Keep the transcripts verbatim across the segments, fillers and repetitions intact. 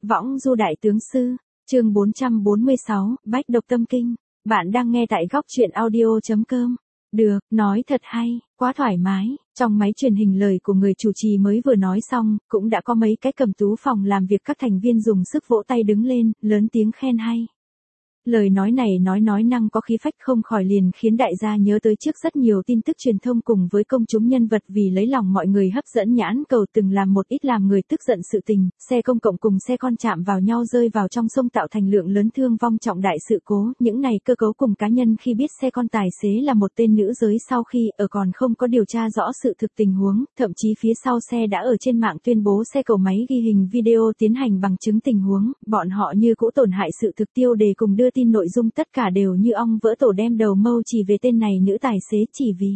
Võng du đại tướng sư, chương bốn trăm bốn mươi sáu, Bách độc tâm kinh. Bạn đang nghe tại góc truyện audio chấm com. Được, nói thật hay, quá thoải mái. Trong máy truyền hình lời của người chủ trì mới vừa nói xong, cũng đã có mấy cái cầm tú phòng làm việc các thành viên dùng sức vỗ tay đứng lên, lớn tiếng khen hay. Lời nói này nói nói năng có khí phách không khỏi liền khiến đại gia nhớ tới trước rất nhiều tin tức truyền thông cùng với công chúng nhân vật vì lấy lòng mọi người hấp dẫn nhãn cầu từng làm một ít làm người tức giận sự tình, xe công cộng cùng xe con chạm vào nhau rơi vào trong sông tạo thành lượng lớn thương vong trọng đại sự cố, những này cơ cấu cùng cá nhân khi biết xe con tài xế là một tên nữ giới sau khi ở còn không có điều tra rõ sự thực tình huống, thậm chí phía sau xe đã ở trên mạng tuyên bố xe cầu máy ghi hình video tiến hành bằng chứng tình huống, bọn họ như cũ tổn hại sự thực tiêu đề cùng đưa tin nội dung tất cả đều như ong vỡ tổ đem đầu mâu chỉ về tên này nữ tài xế chỉ vì.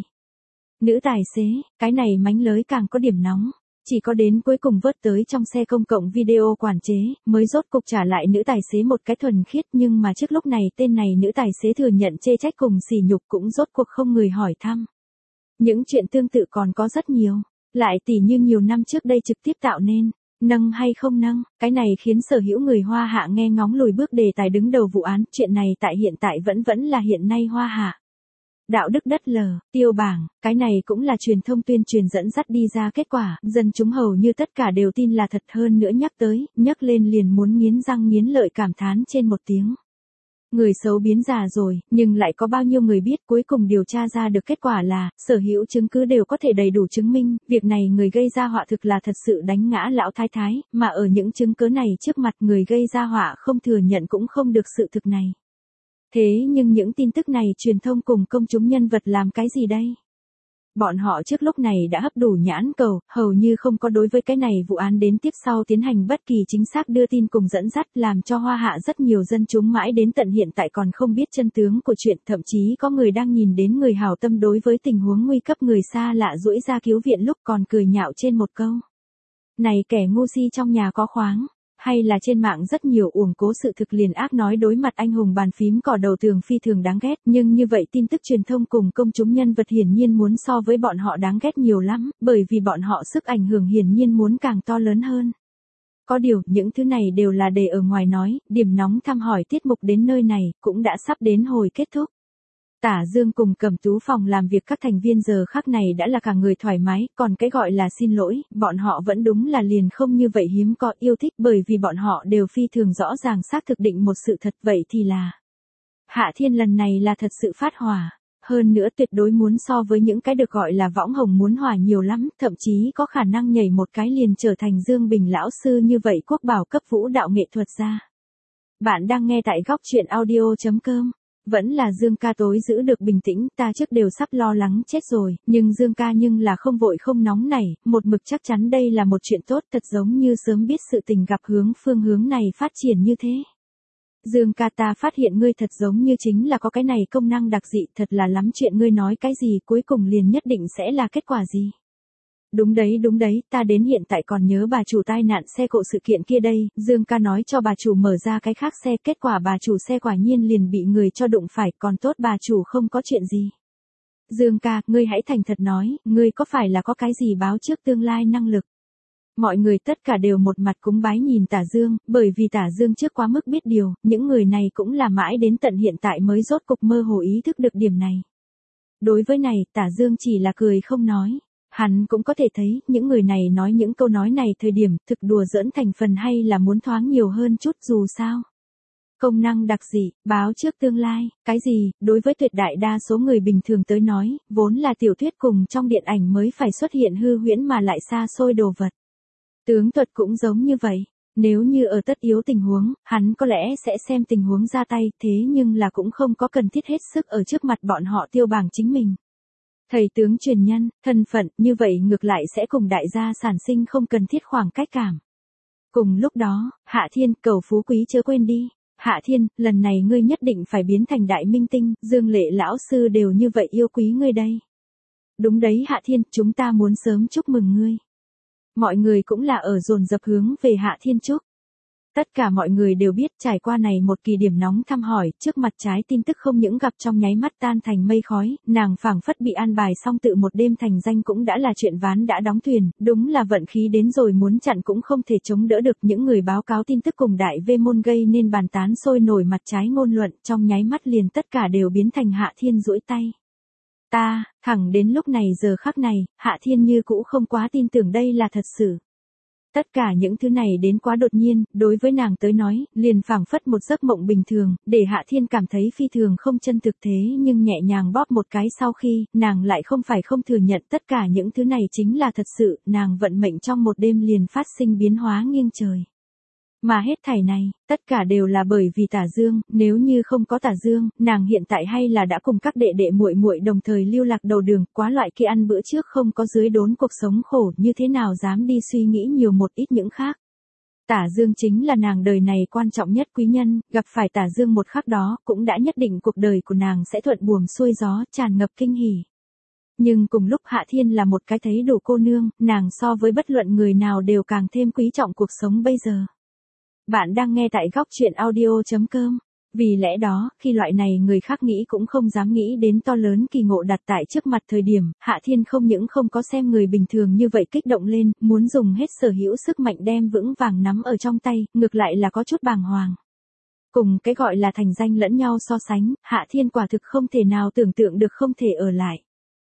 Nữ tài xế, cái này mánh lới càng có điểm nóng. Chỉ có đến cuối cùng vớt tới trong xe công cộng video quản chế, mới rốt cục trả lại nữ tài xế một cái thuần khiết nhưng mà trước lúc này tên này nữ tài xế thừa nhận chê trách cùng sỉ nhục cũng rốt cuộc không người hỏi thăm. Những chuyện tương tự còn có rất nhiều, lại tỉ như nhiều năm trước đây trực tiếp tạo nên. Nâng hay không nâng, cái này khiến sở hữu người Hoa Hạ nghe ngóng lùi bước đề tài đứng đầu vụ án, chuyện này tại hiện tại vẫn vẫn là hiện nay Hoa Hạ. Đạo đức đất lờ, tiêu bảng, cái này cũng là truyền thông tuyên truyền dẫn dắt đi ra kết quả, dân chúng hầu như tất cả đều tin là thật hơn nữa nhắc tới, nhắc lên liền muốn nghiến răng nghiến lợi cảm thán trên một tiếng. Người xấu biến già rồi, nhưng lại có bao nhiêu người biết cuối cùng điều tra ra được kết quả là, sở hữu chứng cứ đều có thể đầy đủ chứng minh, việc này người gây ra họa thực là thật sự đánh ngã lão thái thái, mà ở những chứng cứ này trước mặt người gây ra họa không thừa nhận cũng không được sự thực này. Thế nhưng những tin tức này truyền thông cùng công chúng nhân vật làm cái gì đây? Bọn họ trước lúc này đã hấp đủ nhãn cầu, hầu như không có đối với cái này vụ án đến tiếp sau tiến hành bất kỳ chính xác đưa tin cùng dẫn dắt làm cho Hoa Hạ rất nhiều dân chúng mãi đến tận hiện tại còn không biết chân tướng của chuyện, thậm chí có người đang nhìn đến người hảo tâm đối với tình huống nguy cấp người xa lạ duỗi ra cứu viện lúc còn cười nhạo trên một câu. Này kẻ ngu si trong nhà có khoáng. Hay là trên mạng rất nhiều uổng cố sự thực liền ác nói đối mặt anh hùng bàn phím cỏ đầu tường phi thường đáng ghét, nhưng như vậy tin tức truyền thông cùng công chúng nhân vật hiển nhiên muốn so với bọn họ đáng ghét nhiều lắm, bởi vì bọn họ sức ảnh hưởng hiển nhiên muốn càng to lớn hơn. Có điều, những thứ này đều là để ở ngoài nói, điểm nóng thăm hỏi tiết mục đến nơi này, cũng đã sắp đến hồi kết thúc. Tả Dương cùng Cẩm Tú phòng làm việc các thành viên giờ khắc này đã là cả người thoải mái, còn cái gọi là xin lỗi, bọn họ vẫn đúng là liền không như vậy hiếm có yêu thích bởi vì bọn họ đều phi thường rõ ràng xác thực định một sự thật vậy thì là. Hạ Thiên lần này là thật sự phát hỏa, hơn nữa tuyệt đối muốn so với những cái được gọi là võng hồng muốn hỏa nhiều lắm, thậm chí có khả năng nhảy một cái liền trở thành Dương Bình lão sư như vậy quốc bảo cấp vũ đạo nghệ thuật ra. Bạn đang nghe tại góc truyện audio chấm com. Vẫn là Dương ca tối giữ được bình tĩnh, ta trước đều sắp lo lắng chết rồi, nhưng Dương ca nhưng là không vội không nóng nảy, một mực chắc chắn đây là một chuyện tốt thật giống như sớm biết sự tình gặp hướng phương hướng này phát triển như thế. Dương ca ta phát hiện ngươi thật giống như chính là có cái này công năng đặc dị, thật là lắm chuyện ngươi nói cái gì cuối cùng liền nhất định sẽ là kết quả gì. Đúng đấy đúng đấy, ta đến hiện tại còn nhớ bà chủ tai nạn xe cộ sự kiện kia đây, Dương ca nói cho bà chủ mở ra cái khác xe, kết quả bà chủ xe quả nhiên liền bị người cho đụng phải, còn tốt bà chủ không có chuyện gì. Dương ca, ngươi hãy thành thật nói, ngươi có phải là có cái gì báo trước tương lai năng lực? Mọi người tất cả đều một mặt cúng bái nhìn Tả Dương, bởi vì Tả Dương trước quá mức biết điều, những người này cũng là mãi đến tận hiện tại mới rốt cục mơ hồ ý thức được điểm này. Đối với này, Tả Dương chỉ là cười không nói. Hắn cũng có thể thấy, những người này nói những câu nói này thời điểm, thực đùa giỡn thành phần hay là muốn thoáng nhiều hơn chút dù sao. Công năng đặc dị, báo trước tương lai, cái gì, đối với tuyệt đại đa số người bình thường tới nói, vốn là tiểu thuyết cùng trong điện ảnh mới phải xuất hiện hư huyễn mà lại xa xôi đồ vật. Tướng thuật cũng giống như vậy, nếu như ở tất yếu tình huống, hắn có lẽ sẽ xem tình huống ra tay, thế nhưng là cũng không có cần thiết hết sức ở trước mặt bọn họ tiêu bảng chính mình. Thầy tướng truyền nhân, thân phận, như vậy ngược lại sẽ cùng đại gia sản sinh không cần thiết khoảng cách cảm. Cùng lúc đó, Hạ Thiên, cầu phú quý chớ quên đi. Hạ Thiên, lần này ngươi nhất định phải biến thành đại minh tinh, Dương Lệ lão sư đều như vậy yêu quý ngươi đây. Đúng đấy Hạ Thiên, chúng ta muốn sớm chúc mừng ngươi. Mọi người cũng là ở dồn dập hướng về Hạ Thiên chúc. Tất cả mọi người đều biết trải qua này một kỳ điểm nóng thăm hỏi, trước mặt trái tin tức không những gặp trong nháy mắt tan thành mây khói, nàng phảng phất bị an bài xong tự một đêm thành danh cũng đã là chuyện ván đã đóng thuyền, đúng là vận khí đến rồi muốn chặn cũng không thể chống đỡ được. Những người báo cáo tin tức cùng đại vê môn gây nên bàn tán sôi nổi mặt trái ngôn luận, trong nháy mắt liền tất cả đều biến thành Hạ Thiên duỗi tay. Ta, thẳng đến lúc này giờ khắc này, Hạ Thiên như cũ không quá tin tưởng đây là thật sự. Tất cả những thứ này đến quá đột nhiên, đối với nàng tới nói, liền phảng phất một giấc mộng bình thường, để Hạ Thiên cảm thấy phi thường không chân thực thế nhưng nhẹ nhàng bóp một cái sau khi, nàng lại không phải không thừa nhận tất cả những thứ này chính là thật sự, nàng vận mệnh trong một đêm liền phát sinh biến hóa nghiêng trời. Mà hết thảy này, tất cả đều là bởi vì Tả Dương, nếu như không có Tả Dương, nàng hiện tại hay là đã cùng các đệ đệ muội muội đồng thời lưu lạc đầu đường, quá loại kia ăn bữa trước không có dưới đốn cuộc sống khổ, như thế nào dám đi suy nghĩ nhiều một ít những khác. Tả Dương chính là nàng đời này quan trọng nhất quý nhân, gặp phải Tả Dương một khắc đó, cũng đã nhất định cuộc đời của nàng sẽ thuận buồm xuôi gió, tràn ngập kinh hỉ. Nhưng cùng lúc Hạ Thiên là một cái thấy đủ cô nương, nàng so với bất luận người nào đều càng thêm quý trọng cuộc sống bây giờ. Bạn đang nghe tại góc truyện audio chấm com. Vì lẽ đó, khi loại này người khác nghĩ cũng không dám nghĩ đến to lớn kỳ ngộ đặt tại trước mặt thời điểm, Hạ Thiên không những không có xem người bình thường như vậy kích động lên, muốn dùng hết sở hữu sức mạnh đem vững vàng nắm ở trong tay, ngược lại là có chút bàng hoàng. Cùng cái gọi là thành danh lẫn nhau so sánh, Hạ Thiên quả thực không thể nào tưởng tượng được không thể ở lại.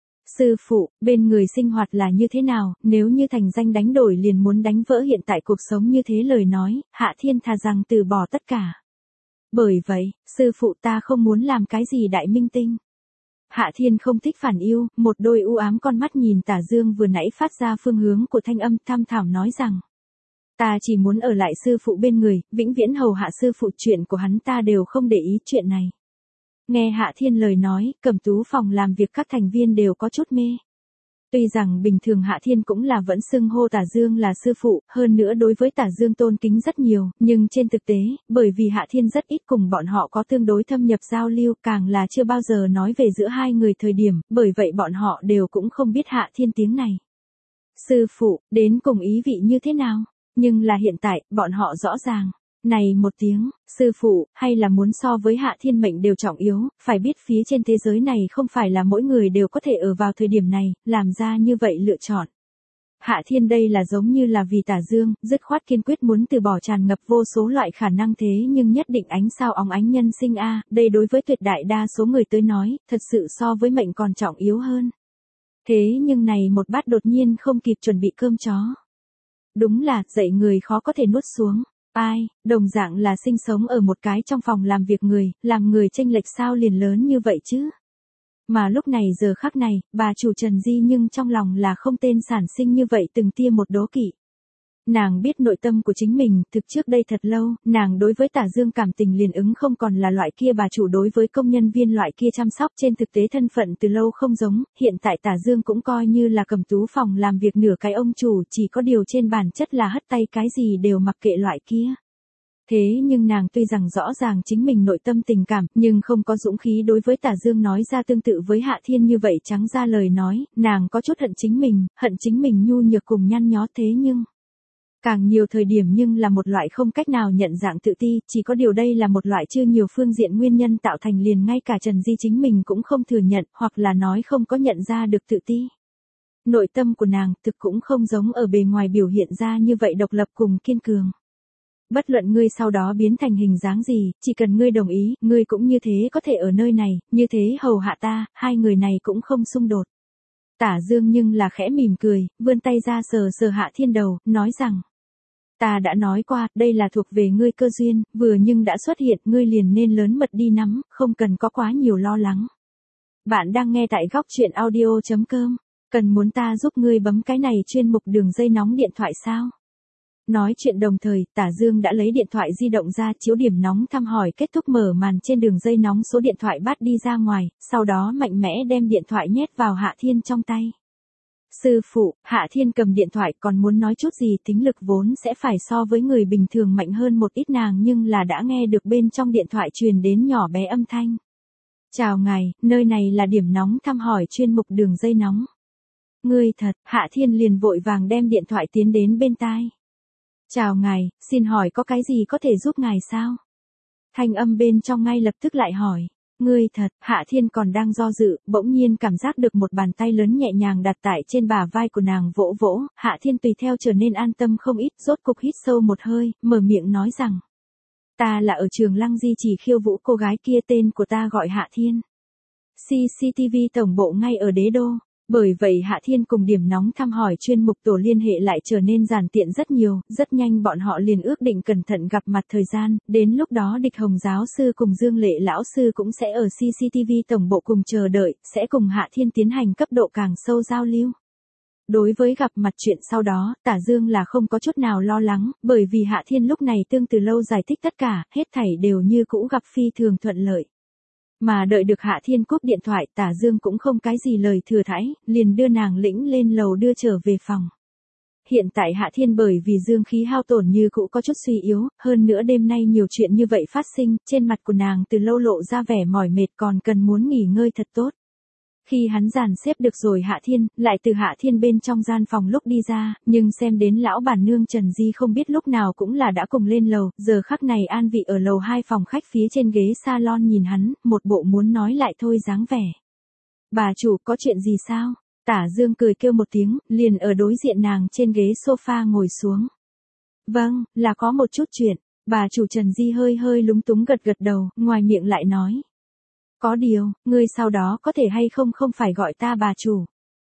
Sư phụ, bên người sinh hoạt là như thế nào, nếu như thành danh đánh đổi liền muốn đánh vỡ hiện tại cuộc sống như thế lời nói, Hạ Thiên thà rằng từ bỏ tất cả. Bởi vậy, sư phụ ta không muốn làm cái gì đại minh tinh. Hạ Thiên không thích phản yêu, một đôi u ám con mắt nhìn Tả Dương vừa nãy phát ra phương hướng của thanh âm thăm thẳm nói rằng. Ta chỉ muốn ở lại sư phụ bên người, vĩnh viễn hầu hạ sư phụ, chuyện của hắn ta đều không để ý chuyện này. Nghe Hạ Thiên lời nói, Cẩm Tú phòng làm việc các thành viên đều có chút mê. Tuy rằng bình thường Hạ Thiên cũng là vẫn xưng hô Tả Dương là sư phụ, hơn nữa đối với Tả Dương tôn kính rất nhiều, nhưng trên thực tế, bởi vì Hạ Thiên rất ít cùng bọn họ có tương đối thâm nhập giao lưu, càng là chưa bao giờ nói về giữa hai người thời điểm, bởi vậy bọn họ đều cũng không biết Hạ Thiên tiếng này. Sư phụ, đến cùng ý vị như thế nào? Nhưng là hiện tại, bọn họ rõ ràng. Này một tiếng, sư phụ, hay là muốn so với Hạ Thiên mệnh đều trọng yếu, phải biết phía trên thế giới này không phải là mỗi người đều có thể ở vào thời điểm này, làm ra như vậy lựa chọn. Hạ Thiên đây là giống như là vì Tả Dương, dứt khoát kiên quyết muốn từ bỏ tràn ngập vô số loại khả năng thế nhưng nhất định ánh sao óng ánh nhân sinh a, đây đối với tuyệt đại đa số người tới nói, thật sự so với mệnh còn trọng yếu hơn. Thế nhưng này một bát đột nhiên không kịp chuẩn bị cơm chó. Đúng là, dậy người khó có thể nuốt xuống. Ai, đồng dạng là sinh sống ở một cái trong phòng làm việc người, làm người chênh lệch sao liền lớn như vậy chứ. Mà lúc này giờ khắc này, bà chủ Trần Di nhưng trong lòng là không tên sản sinh như vậy từng tia một đố kỵ. Nàng biết nội tâm của chính mình, thực trước đây thật lâu, nàng đối với Tả Dương cảm tình liền ứng không còn là loại kia bà chủ đối với công nhân viên loại kia chăm sóc, trên thực tế thân phận từ lâu không giống, hiện tại Tả Dương cũng coi như là Cẩm Tú phòng làm việc nửa cái ông chủ, chỉ có điều trên bản chất là hất tay cái gì đều mặc kệ loại kia. Thế nhưng nàng tuy rằng rõ ràng chính mình nội tâm tình cảm, nhưng không có dũng khí đối với Tả Dương nói ra tương tự với Hạ Thiên như vậy trắng ra lời nói, nàng có chút hận chính mình, hận chính mình nhu nhược cùng nhăn nhó thế nhưng... Càng nhiều thời điểm nhưng là một loại không cách nào nhận dạng tự ti, chỉ có điều đây là một loại chưa nhiều phương diện nguyên nhân tạo thành liền ngay cả Trần Di chính mình cũng không thừa nhận, hoặc là nói không có nhận ra được tự ti. Nội tâm của nàng thực cũng không giống ở bề ngoài biểu hiện ra như vậy độc lập cùng kiên cường. Bất luận ngươi sau đó biến thành hình dáng gì, chỉ cần ngươi đồng ý, ngươi cũng như thế có thể ở nơi này, như thế hầu hạ ta, hai người này cũng không xung đột. Tả Dương nhưng là khẽ mỉm cười, vươn tay ra sờ sờ Hạ Thiên đầu, nói rằng. Ta đã nói qua, đây là thuộc về ngươi cơ duyên, vừa nhưng đã xuất hiện, ngươi liền nên lớn mật đi nắm, không cần có quá nhiều lo lắng. Bạn đang nghe tại góc truyện audio chấm com, cần muốn ta giúp ngươi bấm cái này chuyên mục đường dây nóng điện thoại sao? Nói chuyện đồng thời, Tả Dương đã lấy điện thoại di động ra chiếu điểm nóng thăm hỏi kết thúc mở màn trên đường dây nóng số điện thoại bắt đi ra ngoài, sau đó mạnh mẽ đem điện thoại nhét vào Hạ Thiên trong tay. Sư phụ, Hạ Thiên cầm điện thoại còn muốn nói chút gì, tính lực vốn sẽ phải so với người bình thường mạnh hơn một ít nàng nhưng là đã nghe được bên trong điện thoại truyền đến nhỏ bé âm thanh. Chào ngài, nơi này là điểm nóng thăm hỏi chuyên mục đường dây nóng. Ngươi thật, Hạ Thiên liền vội vàng đem điện thoại tiến đến bên tai. Chào ngài, xin hỏi có cái gì có thể giúp ngài sao? Thanh âm bên trong ngay lập tức lại hỏi. Ngươi thật, Hạ Thiên còn đang do dự, bỗng nhiên cảm giác được một bàn tay lớn nhẹ nhàng đặt tại trên bả vai của nàng vỗ vỗ, Hạ Thiên tùy theo trở nên an tâm không ít, rốt cục hít sâu một hơi, mở miệng nói rằng. Ta là ở trường Lăng Di chỉ khiêu vũ cô gái kia, tên của ta gọi Hạ Thiên. xê xê tê vê tổng bộ ngay ở Đế Đô. Bởi vậy Hạ Thiên cùng điểm nóng thăm hỏi chuyên mục tổ liên hệ lại trở nên giản tiện rất nhiều, rất nhanh bọn họ liền ước định cẩn thận gặp mặt thời gian, đến lúc đó Địch Hồng giáo sư cùng Dương Lệ lão sư cũng sẽ ở xê xê tê vê tổng bộ cùng chờ đợi, sẽ cùng Hạ Thiên tiến hành cấp độ càng sâu giao lưu. Đối với gặp mặt chuyện sau đó, Tả Dương là không có chút nào lo lắng, bởi vì Hạ Thiên lúc này tương từ lâu giải thích tất cả, hết thảy đều như cũ gặp phi thường thuận lợi. Mà đợi được Hạ Thiên cúp điện thoại, Tả Dương cũng không cái gì lời thừa thãi, liền đưa nàng lĩnh lên lầu đưa trở về phòng. Hiện tại Hạ Thiên bởi vì dương khí hao tổn như cũ có chút suy yếu, hơn nữa đêm nay nhiều chuyện như vậy phát sinh, trên mặt của nàng từ lâu lộ ra vẻ mỏi mệt còn cần muốn nghỉ ngơi thật tốt. Khi hắn dàn xếp được rồi Hạ Thiên, lại từ Hạ Thiên bên trong gian phòng lúc đi ra, nhưng xem đến lão bản nương Trần Di không biết lúc nào cũng là đã cùng lên lầu, giờ khắc này an vị ở lầu hai phòng khách phía trên ghế salon nhìn hắn, một bộ muốn nói lại thôi dáng vẻ. Bà chủ có chuyện gì sao? Tả Dương cười kêu một tiếng, liền ở đối diện nàng trên ghế sofa ngồi xuống. Vâng, là có một chút chuyện, bà chủ Trần Di hơi hơi lúng túng gật gật đầu, ngoài miệng lại nói. Có điều, ngươi sau đó có thể hay không không phải gọi ta bà chủ.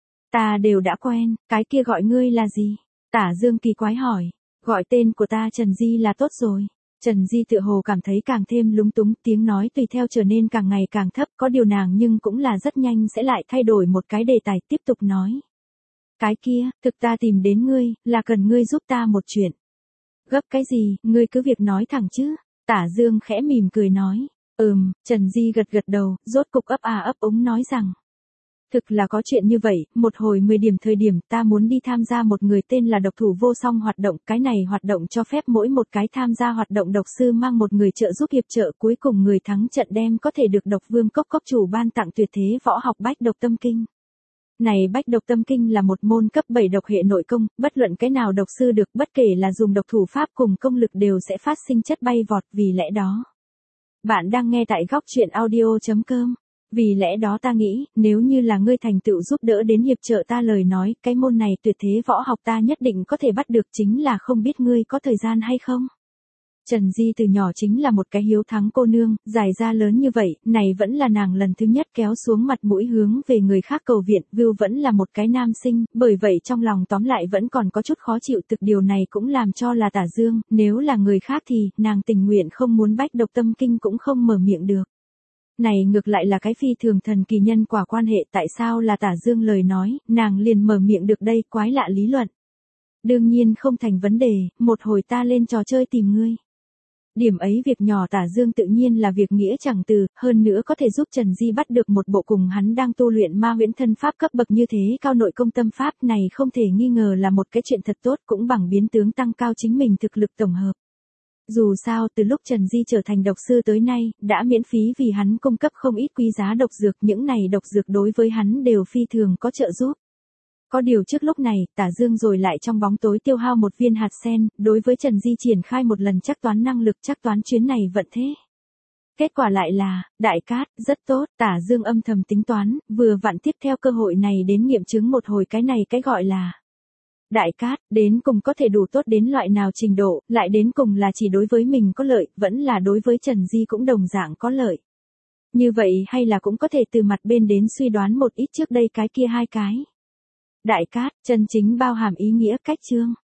Ta đều đã quen, cái kia gọi ngươi là gì? Tả Dương kỳ quái hỏi. Gọi tên của ta Trần Di là tốt rồi. Trần Di tựa hồ cảm thấy càng thêm lúng túng, tiếng nói tùy theo trở nên càng ngày càng thấp, có điều nàng nhưng cũng là rất nhanh sẽ lại thay đổi một cái đề tài tiếp tục nói. Cái kia, thực ta tìm đến ngươi, là cần ngươi giúp ta một chuyện. Gấp cái gì, ngươi cứ việc nói thẳng chứ. Tả Dương khẽ mỉm cười nói. Ừm, Trần Di gật gật đầu, rốt cục ấp à ấp úng nói rằng. Thực là có chuyện như vậy, một hồi mười điểm thời điểm ta muốn đi tham gia một người tên là độc thủ vô song hoạt động, cái này hoạt động cho phép mỗi một cái tham gia hoạt động độc sư mang một người trợ giúp hiệp trợ, cuối cùng người thắng trận đem có thể được độc vương cốc cốc chủ ban tặng tuyệt thế võ học bách độc tâm kinh. Này bách độc tâm kinh là một môn cấp bảy độc hệ nội công, bất luận cái nào độc sư được bất kể là dùng độc thủ pháp cùng công lực đều sẽ phát sinh chất bay vọt, vì lẽ đó. Bạn đang nghe tại góc truyện audio chấm com. Vì lẽ đó ta nghĩ, nếu như là ngươi thành tựu giúp đỡ đến hiệp trợ ta lời nói, cái môn này tuyệt thế võ học ta nhất định có thể bắt được, chính là không biết ngươi có thời gian hay không. Trần Di từ nhỏ chính là một cái hiếu thắng cô nương, dài ra lớn như vậy, này vẫn là nàng lần thứ nhất kéo xuống mặt mũi hướng về người khác cầu viện, Vưu vẫn là một cái nam sinh, bởi vậy trong lòng tóm lại vẫn còn có chút khó chịu, thực điều này cũng làm cho là Tả Dương, nếu là người khác thì, nàng tình nguyện không muốn bách độc tâm kinh cũng không mở miệng được. Này ngược lại là cái phi thường thần kỳ nhân quả quan hệ, tại sao là Tả Dương lời nói, nàng liền mở miệng được đây, quái lạ lý luận. Đương nhiên không thành vấn đề, một hồi ta lên trò chơi tìm ngươi. Điểm ấy việc nhỏ Tả Dương tự nhiên là việc nghĩa chẳng từ, hơn nữa có thể giúp Trần Di bắt được một bộ cùng hắn đang tu luyện ma huyễn thân pháp cấp bậc như thế cao nội công tâm pháp này không thể nghi ngờ là một cái chuyện thật tốt, cũng bằng biến tướng tăng cao chính mình thực lực tổng hợp. Dù sao từ lúc Trần Di trở thành độc sư tới nay, đã miễn phí vì hắn cung cấp không ít quý giá độc dược, những này độc dược đối với hắn đều phi thường có trợ giúp. Có điều trước lúc này, Tả Dương rồi lại trong bóng tối tiêu hao một viên hạt sen, đối với Trần Di triển khai một lần chắc toán năng lực, chắc toán chuyến này vận thế. Kết quả lại là, đại cát, rất tốt, Tả Dương âm thầm tính toán, vừa vặn tiếp theo cơ hội này đến nghiệm chứng một hồi cái này cái gọi là. Đại cát, đến cùng có thể đủ tốt đến loại nào trình độ, lại đến cùng là chỉ đối với mình có lợi, vẫn là đối với Trần Di cũng đồng dạng có lợi. Như vậy hay là cũng có thể từ mặt bên đến suy đoán một ít trước đây cái kia hai cái. Đại cát, chân chính bao hàm ý nghĩa cách chương.